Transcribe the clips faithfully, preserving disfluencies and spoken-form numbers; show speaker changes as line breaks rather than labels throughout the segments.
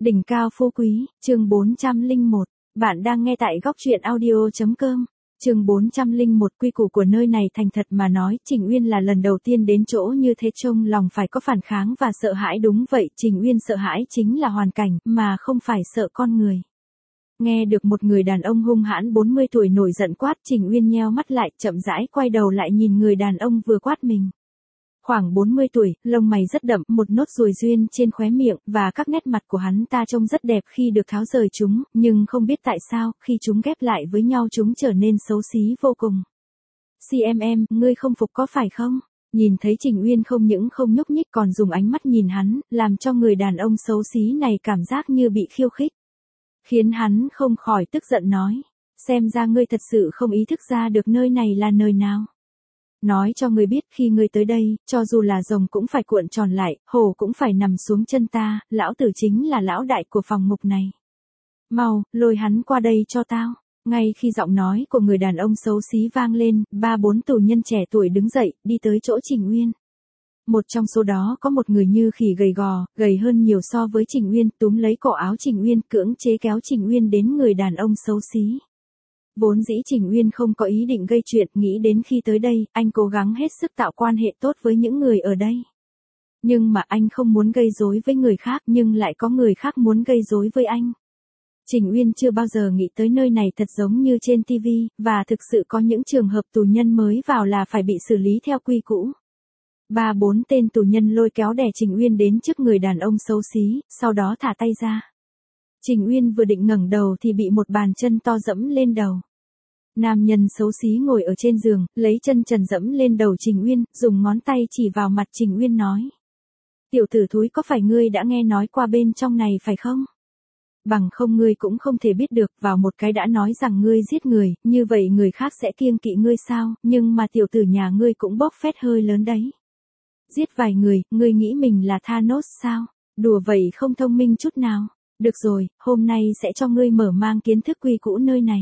Đỉnh cao phú quý, chương bốn trăm lẻ một. Bạn đang nghe tại góc truyện audio chấm com. Chương bốn trăm lẻ một. Quy củ của nơi này. Thành thật mà nói, Trình Uyên là lần đầu tiên đến chỗ như thế, trông lòng phải có phản kháng và sợ hãi. Đúng vậy, Trình Uyên sợ hãi chính là hoàn cảnh, mà không phải sợ con người. Nghe được một người đàn ông hung hãn bốn mươi tuổi nổi giận quát, Trình Uyên nheo mắt lại, chậm rãi quay đầu lại nhìn người đàn ông vừa quát mình. Khoảng bốn mươi tuổi, lông mày rất đậm, một nốt ruồi duyên trên khóe miệng, và các nét mặt của hắn ta trông rất đẹp khi được tháo rời chúng, nhưng không biết tại sao, khi chúng ghép lại với nhau chúng trở nên xấu xí vô cùng. xê em em, ngươi không phục có phải không? Nhìn thấy Trình Uyên không những không nhúc nhích còn dùng ánh mắt nhìn hắn, làm cho người đàn ông xấu xí này cảm giác như bị khiêu khích. Khiến hắn không khỏi tức giận nói, xem ra ngươi thật sự không ý thức ra được nơi này là nơi nào. Nói cho ngươi biết, khi ngươi tới đây, cho dù là rồng cũng phải cuộn tròn lại, hổ cũng phải nằm xuống chân ta, lão tử chính là lão đại của phòng mục này. Mau, lôi hắn qua đây cho tao. Ngay khi giọng nói của người đàn ông xấu xí vang lên, ba bốn tù nhân trẻ tuổi đứng dậy, đi tới chỗ Trình Uyên. Một trong số đó có một người như khỉ gầy gò, gầy hơn nhiều so với Trình Uyên, túm lấy cổ áo Trình Uyên, cưỡng chế kéo Trình Uyên đến người đàn ông xấu xí. Vốn dĩ Trình Uyên không có ý định gây chuyện, nghĩ đến khi tới đây, anh cố gắng hết sức tạo quan hệ tốt với những người ở đây. Nhưng mà anh không muốn gây rối với người khác, nhưng lại có người khác muốn gây rối với anh. Trình Uyên chưa bao giờ nghĩ tới nơi này thật giống như trên ti vi, và thực sự có những trường hợp tù nhân mới vào là phải bị xử lý theo quy cũ. Ba bốn tên tù nhân lôi kéo đè Trình Uyên đến trước người đàn ông xấu xí, sau đó thả tay ra. Trình Uyên vừa định ngẩng đầu thì bị một bàn chân to dẫm lên đầu. Nam nhân xấu xí ngồi ở trên giường, lấy chân trần dẫm lên đầu Trình Uyên, dùng ngón tay chỉ vào mặt Trình Uyên nói. Tiểu tử thúi, có phải ngươi đã nghe nói qua bên trong này phải không? Bằng không ngươi cũng không thể biết được, vào một cái đã nói rằng ngươi giết người, như vậy người khác sẽ kiêng kỵ ngươi sao, nhưng mà tiểu tử nhà ngươi cũng bốc phét hơi lớn đấy. Giết vài người, ngươi nghĩ mình là Thanos sao? Đùa vậy không thông minh chút nào. Được rồi, hôm nay sẽ cho ngươi mở mang kiến thức quy cũ nơi này.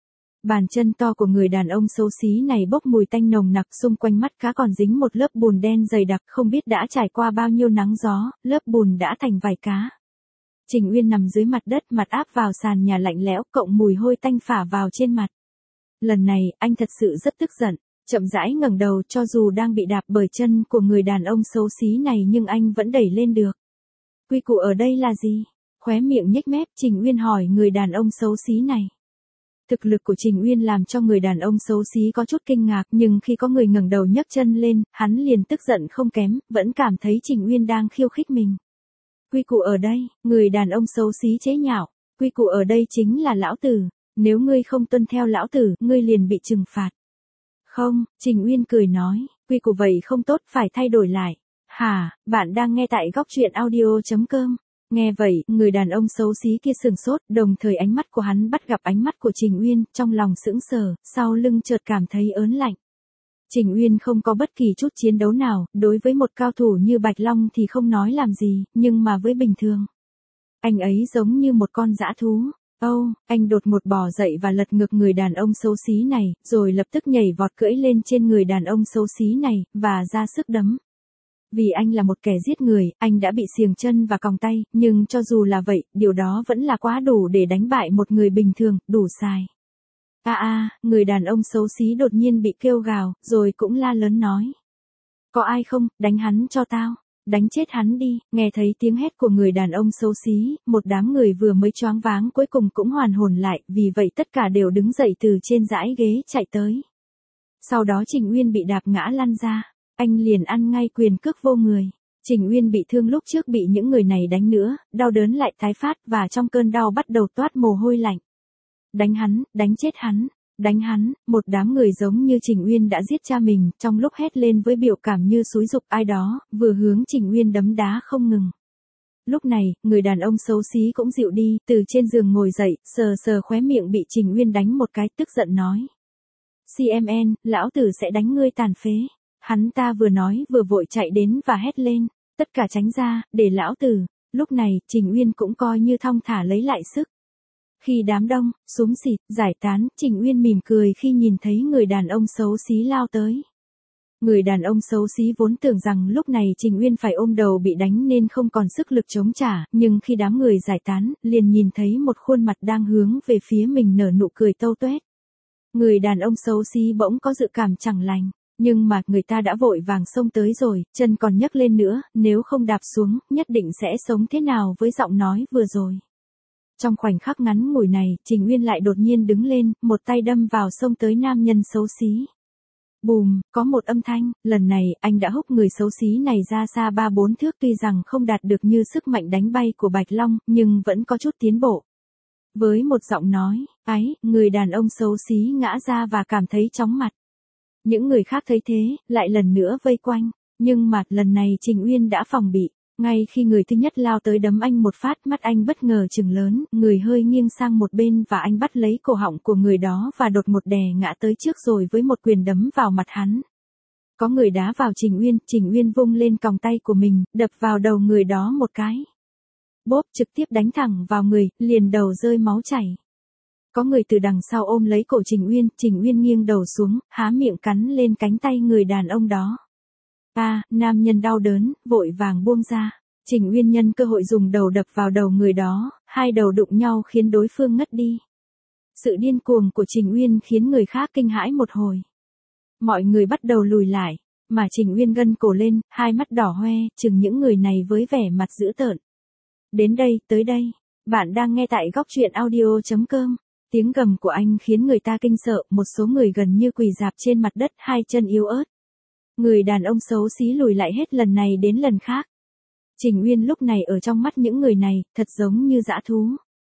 Bàn chân to của người đàn ông xấu xí này bốc mùi tanh nồng nặc, xung quanh mắt cá còn dính một lớp bùn đen dày đặc, không biết đã trải qua bao nhiêu nắng gió, lớp bùn đã thành vảy cá. Trình Uyên nằm dưới mặt đất, mặt áp vào sàn nhà lạnh lẽo, cộng mùi hôi tanh phả vào trên mặt. Lần này, anh thật sự rất tức giận, chậm rãi ngẩng đầu, cho dù đang bị đạp bởi chân của người đàn ông xấu xí này nhưng anh vẫn đẩy lên được. Quy củ ở đây là gì? Khóe miệng nhếch mép, Trình Uyên hỏi người đàn ông xấu xí này. Thực lực của Trình Uyên làm cho người đàn ông xấu xí có chút kinh ngạc, nhưng khi có người ngẩng đầu nhấc chân lên, hắn liền tức giận không kém, vẫn cảm thấy Trình Uyên đang khiêu khích mình. Quy củ ở đây, người đàn ông xấu xí chế nhạo, quy củ ở đây chính là lão tử, nếu ngươi không tuân theo lão tử, ngươi liền bị trừng phạt. Không, Trình Uyên cười nói, quy củ vậy không tốt, phải thay đổi lại. Hả, bạn đang nghe tại góc truyện audio chấm com. Nghe vậy, người đàn ông xấu xí kia sừng sốt, đồng thời ánh mắt của hắn bắt gặp ánh mắt của Trình Uyên, trong lòng sững sờ, sau lưng chợt cảm thấy ớn lạnh. Trình Uyên không có bất kỳ chút chiến đấu nào, đối với một cao thủ như Bạch Long thì không nói làm gì, nhưng mà với bình thường, anh ấy giống như một con dã thú. Âu, oh, anh đột ngột bò dậy và lật ngược người đàn ông xấu xí này, rồi lập tức nhảy vọt cưỡi lên trên người đàn ông xấu xí này, và ra sức đấm. Vì anh là một kẻ giết người, anh đã bị xiềng chân và còng tay, nhưng cho dù là vậy, điều đó vẫn là quá đủ để đánh bại một người bình thường, đủ sai. A a, người đàn ông xấu xí đột nhiên bị kêu gào, rồi cũng la lớn nói. Có ai không, đánh hắn cho tao, đánh chết hắn đi. Nghe thấy tiếng hét của người đàn ông xấu xí, một đám người vừa mới choáng váng cuối cùng cũng hoàn hồn lại, vì vậy tất cả đều đứng dậy từ trên dãy ghế chạy tới. Sau đó Trình Uyên bị đạp ngã lăn ra. Anh liền ăn ngay quyền cước vô người. Trình Uyên bị thương lúc trước bị những người này đánh nữa, đau đớn lại tái phát và trong cơn đau bắt đầu toát mồ hôi lạnh. Đánh hắn, đánh chết hắn, đánh hắn, một đám người giống như Trình Uyên đã giết cha mình, trong lúc hét lên với biểu cảm như xúi giục ai đó, vừa hướng Trình Uyên đấm đá không ngừng. Lúc này, người đàn ông xấu xí cũng dịu đi, từ trên giường ngồi dậy, sờ sờ khóe miệng bị Trình Uyên đánh một cái, tức giận nói. xê em en, lão tử sẽ đánh ngươi tàn phế. Hắn ta vừa nói vừa vội chạy đến và hét lên, tất cả tránh ra, để lão tử. Lúc này, Trình Uyên cũng coi như thong thả lấy lại sức. Khi đám đông, xúm xịt, giải tán, Trình Uyên mỉm cười khi nhìn thấy người đàn ông xấu xí lao tới. Người đàn ông xấu xí vốn tưởng rằng lúc này Trình Uyên phải ôm đầu bị đánh nên không còn sức lực chống trả, nhưng khi đám người giải tán, liền nhìn thấy một khuôn mặt đang hướng về phía mình nở nụ cười tâu tuét. Người đàn ông xấu xí bỗng có dự cảm chẳng lành, nhưng mà người ta đã vội vàng xông tới rồi, chân còn nhấc lên nữa, nếu không đạp xuống, nhất định sẽ sống thế nào với giọng nói vừa rồi. Trong khoảnh khắc ngắn ngủi này, Trình Uyên lại đột nhiên đứng lên, một tay đâm vào xông tới nam nhân xấu xí. Bùm, có một âm thanh, lần này anh đã húc người xấu xí này ra xa ba bốn thước, tuy rằng không đạt được như sức mạnh đánh bay của Bạch Long, nhưng vẫn có chút tiến bộ. Với một giọng nói, ái, người đàn ông xấu xí ngã ra và cảm thấy chóng mặt. Những người khác thấy thế, lại lần nữa vây quanh, nhưng mà lần này Trình Uyên đã phòng bị. Ngay khi người thứ nhất lao tới đấm anh một phát, mắt anh bất ngờ trừng lớn, người hơi nghiêng sang một bên và anh bắt lấy cổ họng của người đó và đột một đè ngã tới trước rồi với một quyền đấm vào mặt hắn. Có người đá vào Trình Uyên, Trình Uyên vung lên còng tay của mình, đập vào đầu người đó một cái. Bốp, trực tiếp đánh thẳng vào người, liền đầu rơi máu chảy. Có người từ đằng sau ôm lấy cổ Trình Uyên, Trình Uyên nghiêng đầu xuống, há miệng cắn lên cánh tay người đàn ông đó. À, nam nhân đau đớn, vội vàng buông ra. Trình Uyên nhân cơ hội dùng đầu đập vào đầu người đó, hai đầu đụng nhau khiến đối phương ngất đi. Sự điên cuồng của Trình Uyên khiến người khác kinh hãi một hồi. Mọi người bắt đầu lùi lại, mà Trình Uyên gân cổ lên, hai mắt đỏ hoe, chừng những người này với vẻ mặt dữ tợn. Đến đây, tới đây, bạn đang nghe tại góc truyện audio chấm com. Tiếng gầm của anh khiến người ta kinh sợ, một số người gần như quỳ rạp trên mặt đất, hai chân yếu ớt. Người đàn ông xấu xí lùi lại hết lần này đến lần khác. Trình Uyên lúc này ở trong mắt những người này, thật giống như dã thú.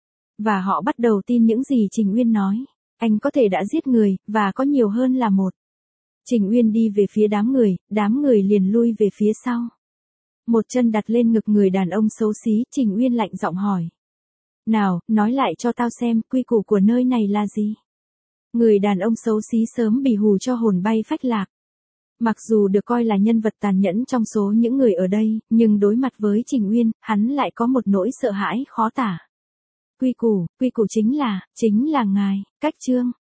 Và họ bắt đầu tin những gì Trình Uyên nói. Anh có thể đã giết người, và có nhiều hơn là một. Trình Uyên đi về phía đám người, đám người liền lui về phía sau. Một chân đặt lên ngực người đàn ông xấu xí, Trình Uyên lạnh giọng hỏi. Nào, nói lại cho tao xem, quy củ của nơi này là gì? Người đàn ông xấu xí sớm bị hù cho hồn bay phách lạc. Mặc dù được coi là nhân vật tàn nhẫn trong số những người ở đây, nhưng đối mặt với Trình Uyên, hắn lại có một nỗi sợ hãi khó tả. Quy củ, quy củ chính là, chính là ngài, cách chương.